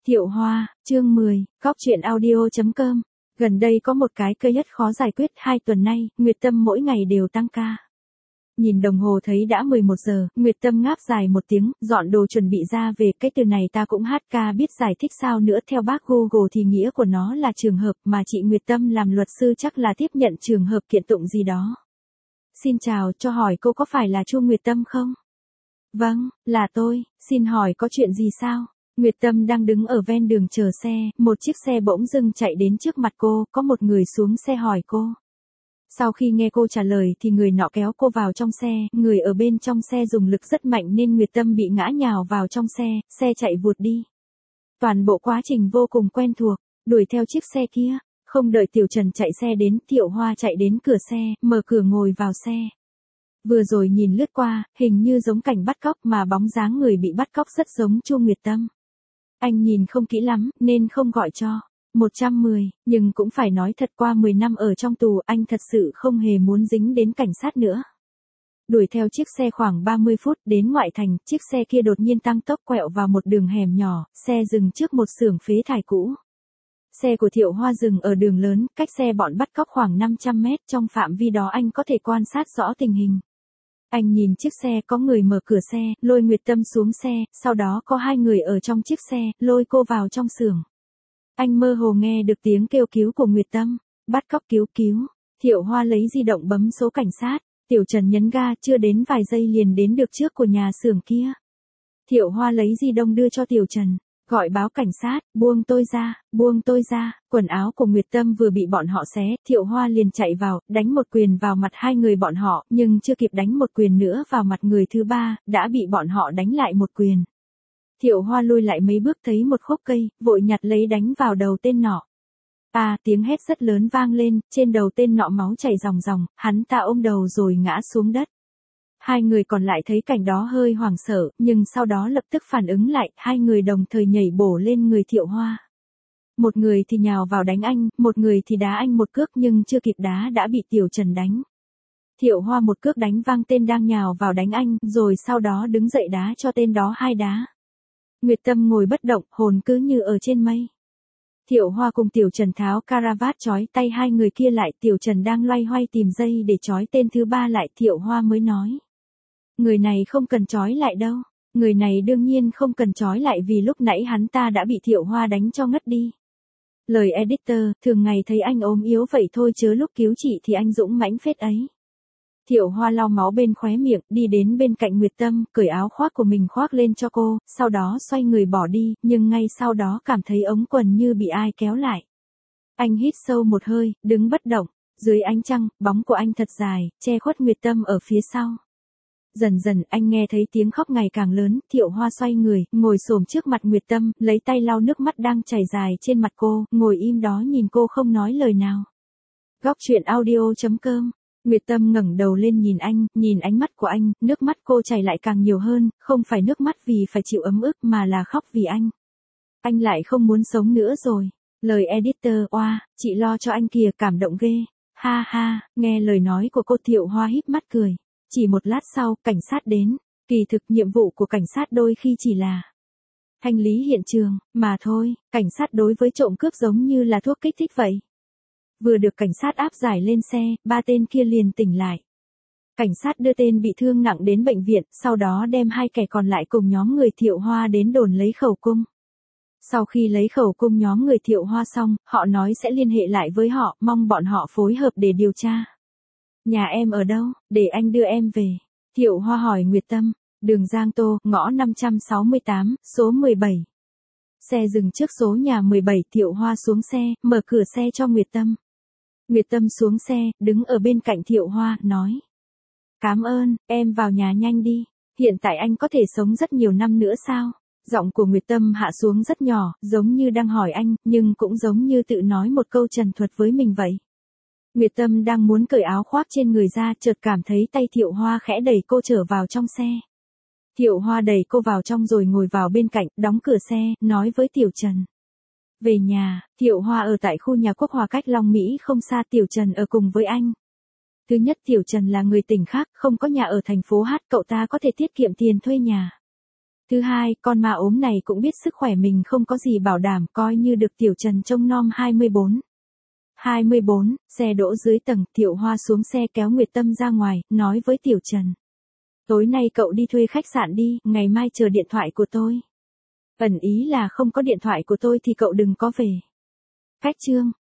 Thiệu Hoa, chương 10, Góc truyện audio.com. Gần đây có một cái cây nhất khó giải quyết, 2 tuần nay, Nguyệt Tâm mỗi ngày đều tăng ca. Nhìn đồng hồ thấy đã 11 giờ, Nguyệt Tâm ngáp dài một tiếng, dọn đồ chuẩn bị ra về. Cái từ này ta cũng hát ca biết giải thích sao nữa, theo bác Google thì nghĩa của nó là trường hợp, mà chị Nguyệt Tâm làm luật sư chắc là tiếp nhận trường hợp kiện tụng gì đó. Xin chào, cho hỏi cô có phải là Chu Nguyệt Tâm không? Vâng, là tôi, xin hỏi có chuyện gì sao? Nguyệt Tâm đang đứng ở ven đường chờ xe, một chiếc xe bỗng dưng chạy đến trước mặt cô, có một người xuống xe hỏi cô. Sau khi nghe cô trả lời thì người nọ kéo cô vào trong xe, người ở bên trong xe dùng lực rất mạnh nên Nguyệt Tâm bị ngã nhào vào trong xe chạy vụt đi. Toàn bộ quá trình vô cùng quen thuộc, đuổi theo chiếc xe kia, không đợi Tiểu Trần chạy xe đến, Thiệu Hoa chạy đến cửa xe, mở cửa ngồi vào xe. Vừa rồi nhìn lướt qua, hình như giống cảnh bắt cóc mà bóng dáng người bị bắt cóc rất giống Chu Nguyệt Tâm. Anh nhìn không kỹ lắm, nên không gọi cho 110, nhưng cũng phải nói thật qua 10 năm ở trong tù, anh thật sự không hề muốn dính đến cảnh sát nữa. Đuổi theo chiếc xe khoảng 30 phút, đến ngoại thành, chiếc xe kia đột nhiên tăng tốc quẹo vào một đường hẻm nhỏ, xe dừng trước một xưởng phế thải cũ. Xe của Thiệu Hoa dừng ở đường lớn, cách xe bọn bắt cóc khoảng 500 mét, trong phạm vi đó anh có thể quan sát rõ tình hình. Anh nhìn chiếc xe, có người mở cửa xe, lôi Nguyệt Tâm xuống xe, sau đó có 2 người ở trong chiếc xe, lôi cô vào trong xưởng. Anh mơ hồ nghe được tiếng kêu cứu của Nguyệt Tâm, bắt cóc cứu. Thiệu Hoa lấy di động bấm số cảnh sát, Tiểu Trần nhấn ga, chưa đến vài giây liền đến được trước của nhà xưởng kia. Thiệu Hoa lấy di động đưa cho Tiểu Trần, gọi báo cảnh sát, buông tôi ra, quần áo của Nguyệt Tâm vừa bị bọn họ xé, Thiệu Hoa liền chạy vào, đánh một quyền vào mặt 2 người bọn họ, nhưng chưa kịp đánh một quyền nữa vào mặt người thứ 3, đã bị bọn họ đánh lại một quyền. Thiệu Hoa lui lại mấy bước thấy một khúc cây, vội nhặt lấy đánh vào đầu tên nọ. Tiếng hét rất lớn vang lên, trên đầu tên nọ máu chảy ròng ròng, hắn ta ôm đầu rồi ngã xuống đất. 2 người còn lại thấy cảnh đó hơi hoảng sợ, nhưng sau đó lập tức phản ứng lại, 2 người đồng thời nhảy bổ lên người Thiệu Hoa. Một người thì nhào vào đánh anh, một người thì đá anh một cước nhưng chưa kịp đá đã bị Tiểu Trần đánh. Thiệu Hoa một cước đánh văng tên đang nhào vào đánh anh, rồi sau đó đứng dậy đá cho tên đó 2 đá. Nguyệt Tâm ngồi bất động, hồn cứ như ở trên mây. Thiệu Hoa cùng Tiểu Trần tháo caravat trói tay 2 người kia lại, Tiểu Trần đang loay hoay tìm dây để trói tên thứ 3 lại, Thiệu Hoa mới nói. Người này không cần trói lại đâu. Người này đương nhiên không cần trói lại vì lúc nãy hắn ta đã bị Thiệu Hoa đánh cho ngất đi. Lời editor, thường ngày thấy anh ốm yếu vậy thôi chớ lúc cứu chị thì anh dũng mãnh phết ấy. Thiệu Hoa lau máu bên khóe miệng, đi đến bên cạnh Nguyệt Tâm, cởi áo khoác của mình khoác lên cho cô, sau đó xoay người bỏ đi, nhưng ngay sau đó cảm thấy ống quần như bị ai kéo lại. Anh hít sâu một hơi, đứng bất động, dưới ánh trăng, bóng của anh thật dài, che khuất Nguyệt Tâm ở phía sau. Dần dần anh nghe thấy tiếng khóc ngày càng lớn, Thiệu Hoa xoay người, ngồi xổm trước mặt Nguyệt Tâm, lấy tay lau nước mắt đang chảy dài trên mặt cô, ngồi im đó nhìn cô không nói lời nào. Góc truyện audio.com. Nguyệt Tâm ngẩng đầu lên nhìn anh, nhìn ánh mắt của anh, nước mắt cô chảy lại càng nhiều hơn, không phải nước mắt vì phải chịu ấm ức mà là khóc vì anh. Anh lại không muốn sống nữa rồi. Lời editor, chị lo cho anh kìa, cảm động ghê. Ha ha, nghe lời nói của cô, Thiệu Hoa híp mắt cười. Chỉ một lát sau, cảnh sát đến. Kỳ thực nhiệm vụ của cảnh sát đôi khi chỉ là thanh lý hiện trường, mà thôi, cảnh sát đối với trộm cướp giống như là thuốc kích thích vậy. Vừa được cảnh sát áp giải lên xe, 3 tên kia liền tỉnh lại. Cảnh sát đưa tên bị thương nặng đến bệnh viện, sau đó đem 2 kẻ còn lại cùng nhóm người Thiệu Hoa đến đồn lấy khẩu cung. Sau khi lấy khẩu cung nhóm người Thiệu Hoa xong, họ nói sẽ liên hệ lại với họ, mong bọn họ phối hợp để điều tra. Nhà em ở đâu, để anh đưa em về? Thiệu Hoa hỏi Nguyệt Tâm. Đường Giang Tô, ngõ 568, số 17. Xe dừng trước số nhà 17, Thiệu Hoa xuống xe, mở cửa xe cho Nguyệt Tâm. Nguyệt Tâm xuống xe, đứng ở bên cạnh Thiệu Hoa, nói. Cảm ơn, em vào nhà nhanh đi. Hiện tại anh có thể sống rất nhiều năm nữa sao? Giọng của Nguyệt Tâm hạ xuống rất nhỏ, giống như đang hỏi anh, nhưng cũng giống như tự nói một câu trần thuật với mình vậy. Nguyệt Tâm đang muốn cởi áo khoác trên người ra, chợt cảm thấy tay Thiệu Hoa khẽ đẩy cô trở vào trong xe. Thiệu Hoa đẩy cô vào trong rồi ngồi vào bên cạnh, đóng cửa xe, nói với Tiểu Trần. Về nhà, Thiệu Hoa ở tại khu nhà Quốc Hòa cách Long Mỹ không xa, Tiểu Trần ở cùng với anh. Thứ nhất, Tiểu Trần là người tỉnh khác, không có nhà ở thành phố Hát, cậu ta có thể tiết kiệm tiền thuê nhà. Thứ hai, con ma ốm này cũng biết sức khỏe mình không có gì bảo đảm, coi như được Tiểu Trần trông nom 24. 24, xe đỗ dưới tầng, Thiệu Hoa xuống xe kéo Nguyệt Tâm ra ngoài, nói với Tiểu Trần. Tối nay cậu đi thuê khách sạn đi, ngày mai chờ điện thoại của tôi. Ẩn ý là không có điện thoại của tôi thì cậu đừng có về. Cách chương.